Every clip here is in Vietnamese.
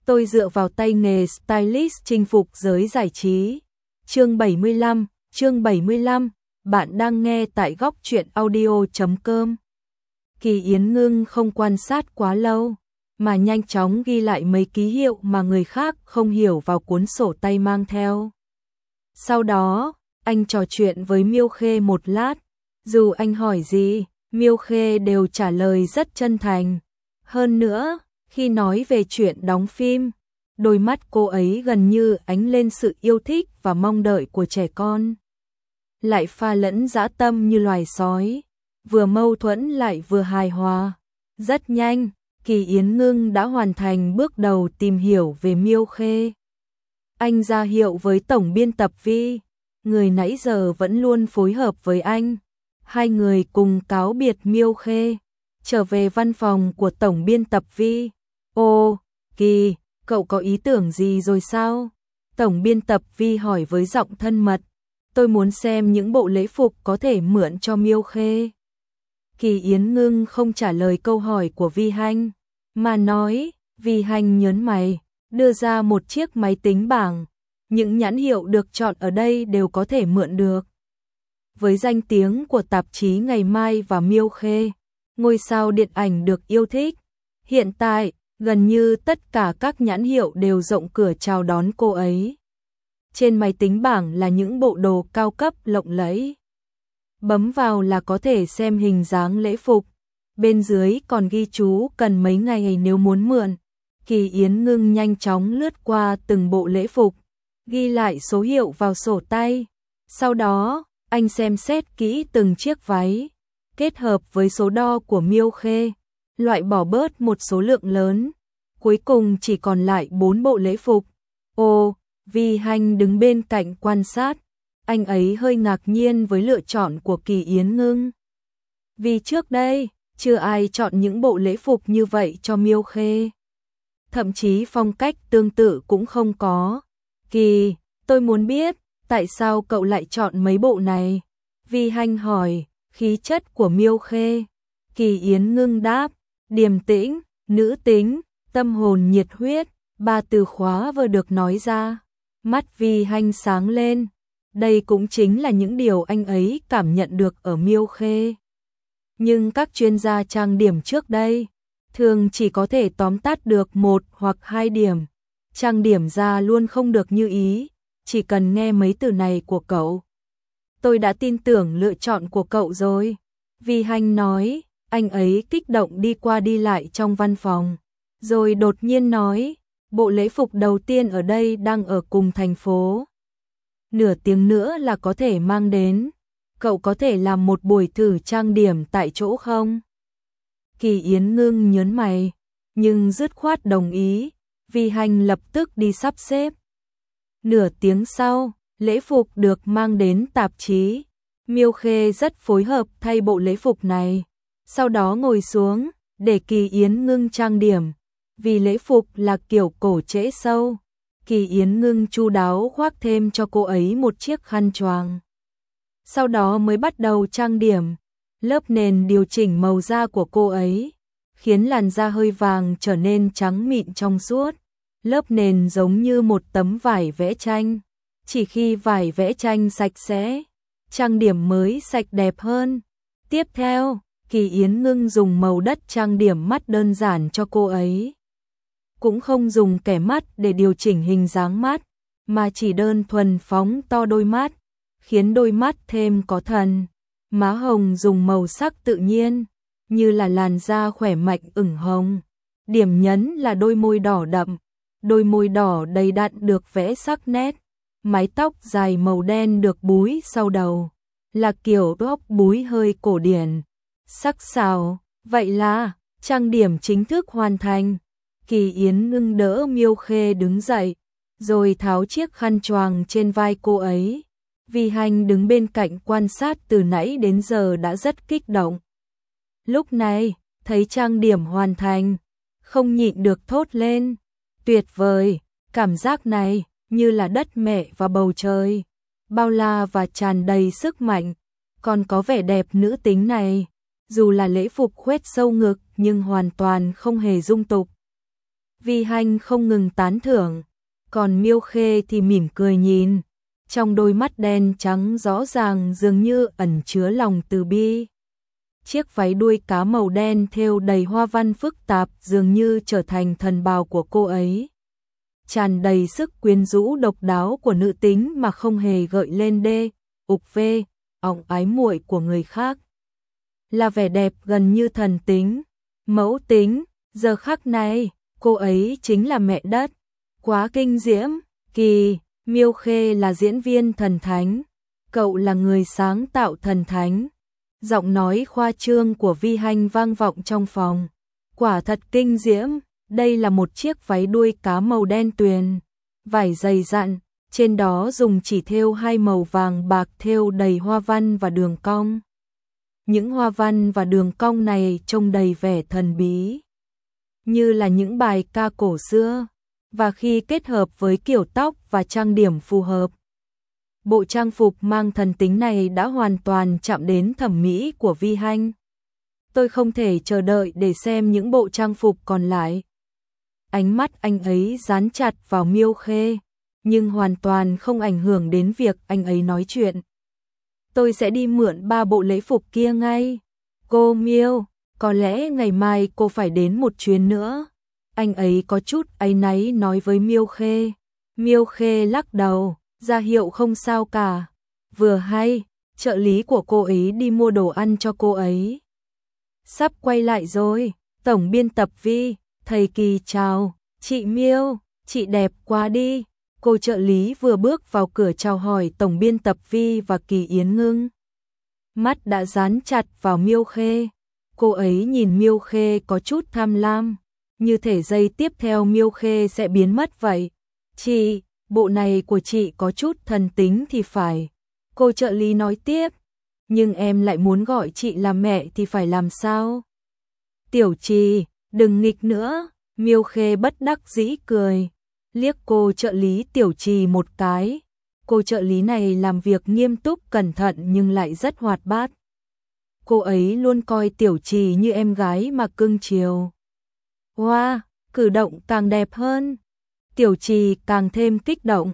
Tôi dựa vào tay nghề stylist chinh phục giới giải trí. Chương 75, bạn đang nghe tại góc truyện audio.com. Kỳ Yến Ngưng không quan sát quá lâu, mà nhanh chóng ghi lại mấy ký hiệu mà người khác không hiểu vào cuốn sổ tay mang theo. Sau đó, anh trò chuyện với Miêu Khê một lát, dù anh hỏi gì, Miêu Khê đều trả lời rất chân thành. Hơn nữa, khi nói về chuyện đóng phim, đôi mắt cô ấy gần như ánh lên sự yêu thích và mong đợi của trẻ con. Lại pha lẫn dã tâm như loài sói, vừa mâu thuẫn lại vừa hài hòa. Rất nhanh, Kỳ Yến Ngưng đã hoàn thành bước đầu tìm hiểu về Miêu Khê. Anh ra hiệu với tổng biên tập Vi, người nãy giờ vẫn luôn phối hợp với anh. Hai người cùng cáo biệt Miêu Khê, trở về văn phòng của tổng biên tập Vi. Ô, Kỳ, cậu có ý tưởng gì rồi sao? Tổng biên tập Vi hỏi với giọng thân mật. Tôi muốn xem những bộ lễ phục có thể mượn cho Miêu Khê. Kỳ Yến Ngưng không trả lời câu hỏi của Vi Hanh, mà nói. Vi Hanh nhớn mày, đưa ra một chiếc máy tính bảng. Những nhãn hiệu được chọn ở đây đều có thể mượn được. Với danh tiếng của tạp chí Ngày Mai và Miêu Khê, ngôi sao điện ảnh được yêu thích, hiện tại gần như tất cả các nhãn hiệu đều rộng cửa chào đón cô ấy. Trên máy tính bảng là những bộ đồ cao cấp lộng lẫy. Bấm vào là có thể xem hình dáng lễ phục. Bên dưới còn ghi chú cần mấy ngày nếu muốn mượn. Kỳ Yến Ngưng nhanh chóng lướt qua từng bộ lễ phục, ghi lại số hiệu vào sổ tay. Sau đó, anh xem xét kỹ từng chiếc váy, kết hợp với số đo của Miêu Khê, loại bỏ bớt một số lượng lớn. Cuối cùng chỉ còn lại 4 bộ lễ phục. Ô, Vi Hanh đứng bên cạnh quan sát, anh ấy hơi ngạc nhiên với lựa chọn của Kỳ Yến Ngưng. Vì trước đây, chưa ai chọn những bộ lễ phục như vậy cho Miêu Khê. Thậm chí phong cách tương tự cũng không có. Kỳ, tôi muốn biết, tại sao cậu lại chọn mấy bộ này? Vi Hanh hỏi, khí chất của Miêu Khê. Kỳ Yến Ngưng đáp, điềm tĩnh, nữ tính, tâm hồn nhiệt huyết, 3 từ khóa vừa được nói ra. Mắt Vi Hanh sáng lên, đây cũng chính là những điều anh ấy cảm nhận được ở Miêu Khê. Nhưng các chuyên gia trang điểm trước đây, thường chỉ có thể tóm tắt được 1 hoặc 2 điểm. Trang điểm ra luôn không được như ý, chỉ cần nghe mấy từ này của cậu. Tôi đã tin tưởng lựa chọn của cậu rồi. Vi Hanh nói, anh ấy kích động đi qua đi lại trong văn phòng. Rồi đột nhiên nói, bộ lễ phục đầu tiên ở đây đang ở cùng thành phố. Nửa tiếng nữa là có thể mang đến. Cậu có thể làm một buổi thử trang điểm tại chỗ không? Kỳ Yến Ngưng nhớn mày, nhưng dứt khoát đồng ý. Vi Hanh lập tức đi sắp xếp. Nửa tiếng sau, lễ phục được mang đến tạp chí. Miêu Khê rất phối hợp thay bộ lễ phục này. Sau đó ngồi xuống, để Kỳ Yến Ngưng trang điểm. Vì lễ phục là kiểu cổ trễ sâu, Kỳ Yến Ngưng chu đáo khoác thêm cho cô ấy một chiếc khăn choàng. Sau đó mới bắt đầu trang điểm. Lớp nền điều chỉnh màu da của cô ấy, khiến làn da hơi vàng trở nên trắng mịn trong suốt. Lớp nền giống như một tấm vải vẽ tranh. Chỉ khi vải vẽ tranh sạch sẽ, trang điểm mới sạch đẹp hơn. Tiếp theo, Kỳ Yến Ngưng dùng màu đất trang điểm mắt đơn giản cho cô ấy. Cũng không dùng kẻ mắt để điều chỉnh hình dáng mắt, mà chỉ đơn thuần phóng to đôi mắt, khiến đôi mắt thêm có thần. Má hồng dùng màu sắc tự nhiên, như là làn da khỏe mạnh ửng hồng. Điểm nhấn là đôi môi đỏ đậm, đôi môi đỏ đầy đặn được vẽ sắc nét. Mái tóc dài màu đen được búi sau đầu, là kiểu tóc búi hơi cổ điển, sắc sảo. Vậy là trang điểm chính thức hoàn thành. Kỳ Yến Ngưng đỡ Miêu Khê đứng dậy, rồi tháo chiếc khăn choàng trên vai cô ấy. Vi Hanh đứng bên cạnh quan sát từ nãy đến giờ đã rất kích động. Lúc này, thấy trang điểm hoàn thành, không nhịn được thốt lên. Tuyệt vời, cảm giác này như là đất mẹ và bầu trời, bao la và tràn đầy sức mạnh. Còn có vẻ đẹp nữ tính này, dù là lễ phục khoét sâu ngực nhưng hoàn toàn không hề dung tục. Vi Hành không ngừng tán thưởng, còn Miêu Khê thì mỉm cười nhìn, trong đôi mắt đen trắng rõ ràng dường như ẩn chứa lòng từ bi. Chiếc váy đuôi cá màu đen thêu đầy hoa văn phức tạp dường như trở thành thần bào của cô ấy. Tràn đầy sức quyến rũ độc đáo của nữ tính mà không hề gợi lên ục ỏng ái muội của người khác. Là vẻ đẹp gần như thần tính, mẫu tính, giờ khắc này, cô ấy chính là mẹ đất. Quá kinh diễm, Kỳ, Miêu Khê là diễn viên thần thánh, cậu là người sáng tạo thần thánh. Giọng nói khoa trương của Vi Hành vang vọng trong phòng. Quả thật kinh diễm, đây là một chiếc váy đuôi cá màu đen tuyền, vải dày dặn, trên đó dùng chỉ thêu hai màu vàng bạc thêu đầy hoa văn và đường cong. Những hoa văn và đường cong này trông đầy vẻ thần bí, như là những bài ca cổ xưa, và khi kết hợp với kiểu tóc và trang điểm phù hợp, bộ trang phục mang thần tính này đã hoàn toàn chạm đến thẩm mỹ của Vi Hành. Tôi không thể chờ đợi để xem những bộ trang phục còn lại. Ánh mắt anh ấy dán chặt vào Miêu Khê, nhưng hoàn toàn không ảnh hưởng đến việc anh ấy nói chuyện. Tôi sẽ đi mượn 3 bộ lễ phục kia ngay. Cô Miêu, có lẽ ngày mai cô phải đến một chuyến nữa. Anh ấy có chút áy náy nói với Miêu Khê. Miêu Khê lắc đầu, ra hiệu không sao cả. Vừa hay, trợ lý của cô ấy đi mua đồ ăn cho cô ấy. Sắp quay lại rồi, tổng biên tập Vi, thầy Kỳ chào, chị Miêu, chị đẹp quá đi. Cô trợ lý vừa bước vào cửa chào hỏi tổng biên tập Vi và Kỳ Yến Ngưng. Mắt đã dán chặt vào Miêu Khê. Cô ấy nhìn Miêu Khê có chút tham lam, như thể giây tiếp theo Miêu Khê sẽ biến mất vậy. Chị, bộ này của chị có chút thần tính thì phải. Cô trợ lý nói tiếp, nhưng em lại muốn gọi chị là mẹ thì phải làm sao? Tiểu Trì, đừng nghịch nữa. Miêu Khê bất đắc dĩ cười, liếc cô trợ lý Tiểu Trì một cái. Cô trợ lý này làm việc nghiêm túc cẩn thận nhưng lại rất hoạt bát. Cô ấy luôn coi Tiểu Trì như em gái mà cưng chiều. Wow, cử động càng đẹp hơn. Tiểu Trì càng thêm kích động.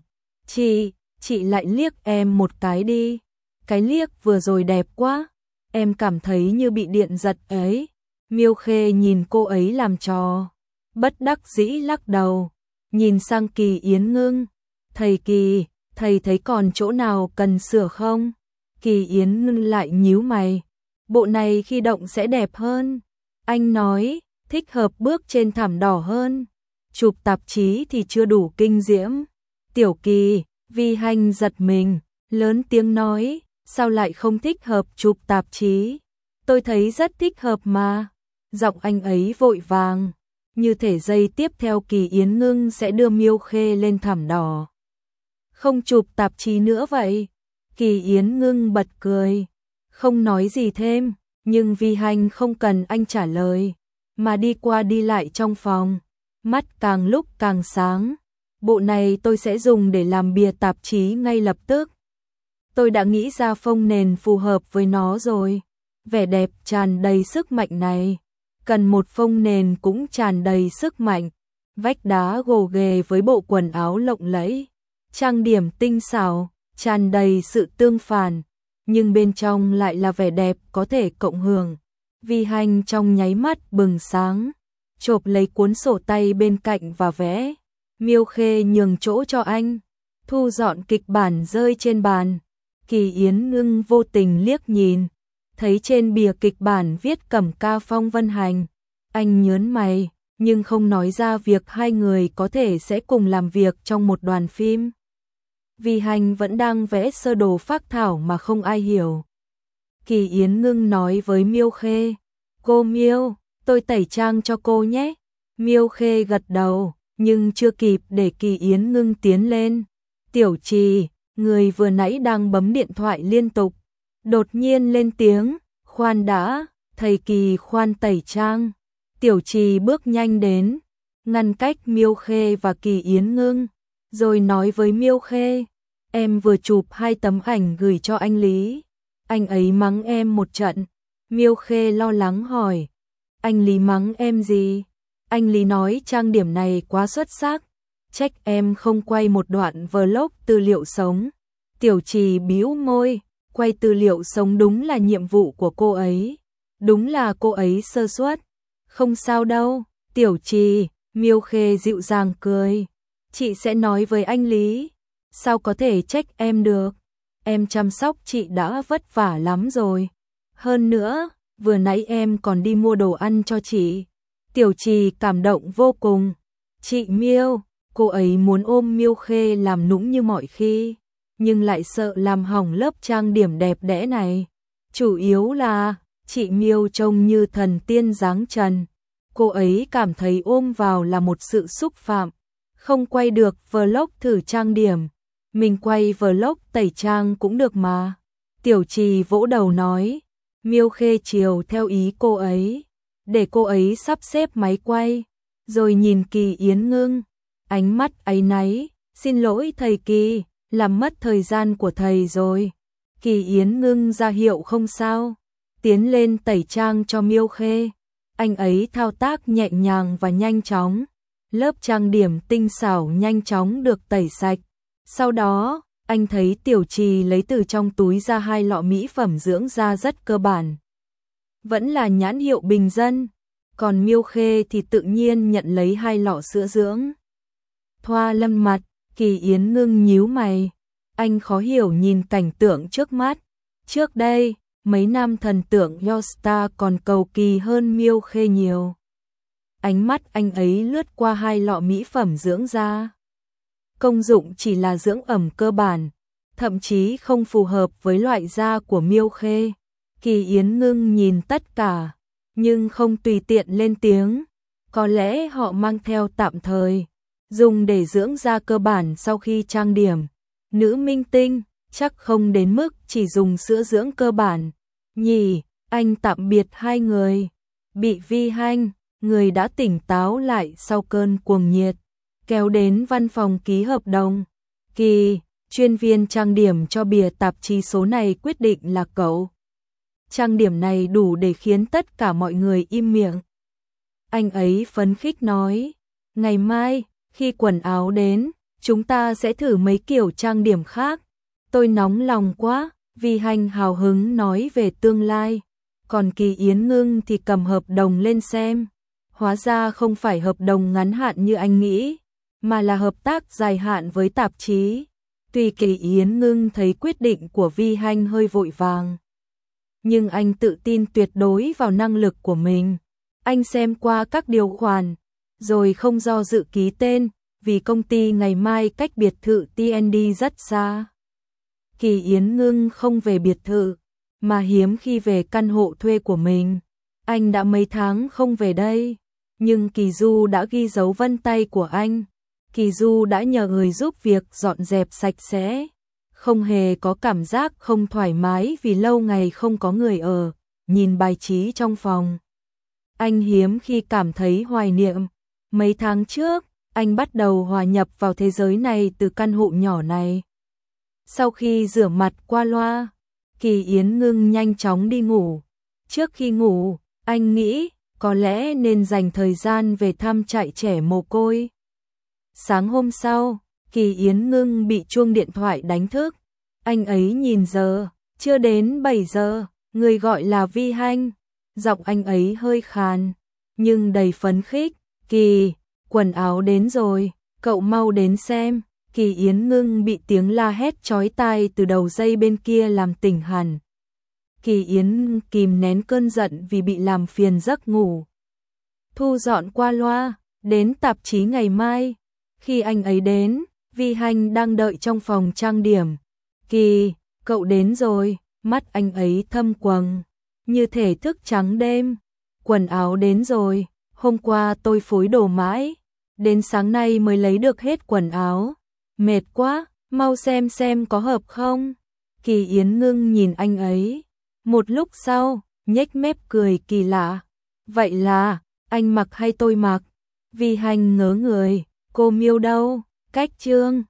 Chị lại liếc em một cái đi. Cái liếc vừa rồi đẹp quá. Em cảm thấy như bị điện giật ấy. Miêu Khê nhìn cô ấy làm trò, bất đắc dĩ lắc đầu, nhìn sang Kỳ Yến Ngưng. Thầy Kỳ, thầy thấy còn chỗ nào cần sửa không? Kỳ Yến Ngưng lại nhíu mày. Bộ này khi động sẽ đẹp hơn. Anh nói, thích hợp bước trên thảm đỏ hơn. Chụp tạp chí thì chưa đủ kinh diễm. Tiểu Kỳ, Vi Hành giật mình, lớn tiếng nói, sao lại không thích hợp chụp tạp chí? Tôi thấy rất thích hợp mà. Giọng anh ấy vội vàng, như thể giây tiếp theo Kỳ Yến Ngưng sẽ đưa Miêu Khê lên thảm đỏ. Không chụp tạp chí nữa vậy? Kỳ Yến Ngưng bật cười, không nói gì thêm, nhưng Vi Hành không cần anh trả lời, mà đi qua đi lại trong phòng, mắt càng lúc càng sáng. Bộ này tôi sẽ dùng để làm bìa tạp chí ngay lập tức. Tôi đã nghĩ ra phông nền phù hợp với nó rồi. Vẻ đẹp tràn đầy sức mạnh này, cần một phông nền cũng tràn đầy sức mạnh. Vách đá gồ ghề với bộ quần áo lộng lẫy, trang điểm tinh xảo, tràn đầy sự tương phản, nhưng bên trong lại là vẻ đẹp có thể cộng hưởng. Vi Hành trong nháy mắt bừng sáng, chộp lấy cuốn sổ tay bên cạnh và vẽ. Miêu Khê nhường chỗ cho anh, thu dọn kịch bản rơi trên bàn. Kỳ Yến Ngưng vô tình liếc nhìn, thấy trên bìa kịch bản viết Cẩm Ca Phong Vân Hành. Anh nhớn mày, nhưng không nói ra việc hai người có thể sẽ cùng làm việc trong một đoàn phim. Vi Hành vẫn đang vẽ sơ đồ phác thảo mà không ai hiểu. Kỳ Yến Ngưng nói với Miêu Khê, cô Miêu, tôi tẩy trang cho cô nhé. Miêu Khê gật đầu, nhưng chưa kịp để Kỳ Yến Ngưng tiến lên. Tiểu Trì, người vừa nãy đang bấm điện thoại liên tục, đột nhiên lên tiếng, khoan đã, thầy Kỳ khoan tẩy trang. Tiểu Trì bước nhanh đến, ngăn cách Miêu Khê và Kỳ Yến Ngưng, rồi nói với Miêu Khê, em vừa chụp 2 tấm ảnh gửi cho anh Lý. Anh ấy mắng em một trận. Miêu Khê lo lắng hỏi, anh Lý mắng em gì? Anh Lý nói trang điểm này quá xuất sắc, trách em không quay một đoạn vlog tư liệu sống. Tiểu Trì bĩu môi, quay tư liệu sống đúng là nhiệm vụ của cô ấy. Đúng là cô ấy sơ suất. Không sao đâu, Tiểu Trì, Miêu Khê dịu dàng cười. Chị sẽ nói với anh Lý. Sao có thể trách em được? Em chăm sóc chị đã vất vả lắm rồi. Hơn nữa, vừa nãy em còn đi mua đồ ăn cho chị. Tiểu Trì cảm động vô cùng. Chị Miêu, cô ấy muốn ôm Miêu Khê làm nũng như mọi khi, nhưng lại sợ làm hỏng lớp trang điểm đẹp đẽ này. Chủ yếu là, chị Miêu trông như thần tiên dáng trần. Cô ấy cảm thấy ôm vào là một sự xúc phạm. Không quay được vlog thử trang điểm, mình quay vlog tẩy trang cũng được mà. Tiểu Trì vỗ đầu nói, Miêu Khê chiều theo ý cô ấy, để cô ấy sắp xếp máy quay, rồi nhìn Kỳ Yến Ngưng, ánh mắt áy náy, xin lỗi thầy Kỳ, làm mất thời gian của thầy rồi. Kỳ Yến Ngưng ra hiệu không sao, tiến lên tẩy trang cho Miêu Khê. Anh ấy thao tác nhẹ nhàng và nhanh chóng, lớp trang điểm tinh xảo nhanh chóng được tẩy sạch. Sau đó, anh thấy Tiểu Trì lấy từ trong túi ra 2 lọ mỹ phẩm dưỡng da rất cơ bản. Vẫn là nhãn hiệu bình dân, còn Miêu Khê thì tự nhiên nhận lấy 2 lọ sữa dưỡng. Thoa lên mặt, Kỳ Yến Ngưng nhíu mày, anh khó hiểu nhìn cảnh tượng trước mắt. Trước đây, mấy nam thần tượng Yosta còn cầu kỳ hơn Miêu Khê nhiều. Ánh mắt anh ấy lướt qua 2 lọ mỹ phẩm dưỡng da. Công dụng chỉ là dưỡng ẩm cơ bản, thậm chí không phù hợp với loại da của Miêu Khê. Kỳ Yến Ngưng nhìn tất cả, nhưng không tùy tiện lên tiếng. Có lẽ họ mang theo tạm thời, dùng để dưỡng da cơ bản sau khi trang điểm. Nữ minh tinh, chắc không đến mức chỉ dùng sữa dưỡng cơ bản. Nhỉ, anh tạm biệt hai người. Bị Vi Hanh, người đã tỉnh táo lại sau cơn cuồng nhiệt, kéo đến văn phòng ký hợp đồng. Kỳ, chuyên viên trang điểm cho bìa tạp chí số này quyết định là cậu. Trang điểm này đủ để khiến tất cả mọi người im miệng. Anh ấy phấn khích nói, ngày mai, khi quần áo đến, chúng ta sẽ thử mấy kiểu trang điểm khác. Tôi nóng lòng quá, Vi Hanh hào hứng nói về tương lai. Còn Kỳ Yến Ngưng thì cầm hợp đồng lên xem. Hóa ra không phải hợp đồng ngắn hạn như anh nghĩ, mà là hợp tác dài hạn với tạp chí. Tuy Kỳ Yến Ngưng thấy quyết định của Vi Hanh hơi vội vàng, nhưng anh tự tin tuyệt đối vào năng lực của mình. Anh xem qua các điều khoản, rồi không do dự ký tên, vì công ty ngày mai cách biệt thự TND rất xa. Kỳ Yến Ngưng không về biệt thự, mà hiếm khi về căn hộ thuê của mình. Anh đã mấy tháng không về đây, nhưng Kỳ Du đã ghi dấu vân tay của anh. Kỳ Du đã nhờ người giúp việc dọn dẹp sạch sẽ, không hề có cảm giác không thoải mái vì lâu ngày không có người ở. Nhìn bài trí trong phòng, anh hiếm khi cảm thấy hoài niệm. Mấy tháng trước, anh bắt đầu hòa nhập vào thế giới này từ căn hộ nhỏ này. Sau khi rửa mặt qua loa, Kỳ Yến Ngưng nhanh chóng đi ngủ. Trước khi ngủ, anh nghĩ có lẽ nên dành thời gian về thăm trại trẻ mồ côi. Sáng hôm sau, Kỳ Yến Ngưng bị chuông điện thoại đánh thức. Anh ấy nhìn giờ, chưa đến 7 giờ, người gọi là Vi Hanh. Giọng anh ấy hơi khàn, nhưng đầy phấn khích. Kỳ, quần áo đến rồi, cậu mau đến xem. Kỳ Yến Ngưng bị tiếng la hét chói tai từ đầu dây bên kia làm tỉnh hẳn. Kỳ Yến kìm nén cơn giận vì bị làm phiền giấc ngủ. Thu dọn qua loa, đến tạp chí ngày mai. Khi anh ấy đến, Vi Hanh đang đợi trong phòng trang điểm. Kỳ, cậu đến rồi, mắt anh ấy thâm quầng, như thể thức trắng đêm. Quần áo đến rồi, hôm qua tôi phối đồ mãi, đến sáng nay mới lấy được hết quần áo. Mệt quá, mau xem có hợp không? Kỳ Yến Ngưng nhìn anh ấy. Một lúc sau, nhếch mép cười kỳ lạ. Vậy là, anh mặc hay tôi mặc? Vi Hanh ngớ người, cô Miêu đâu? Cách chương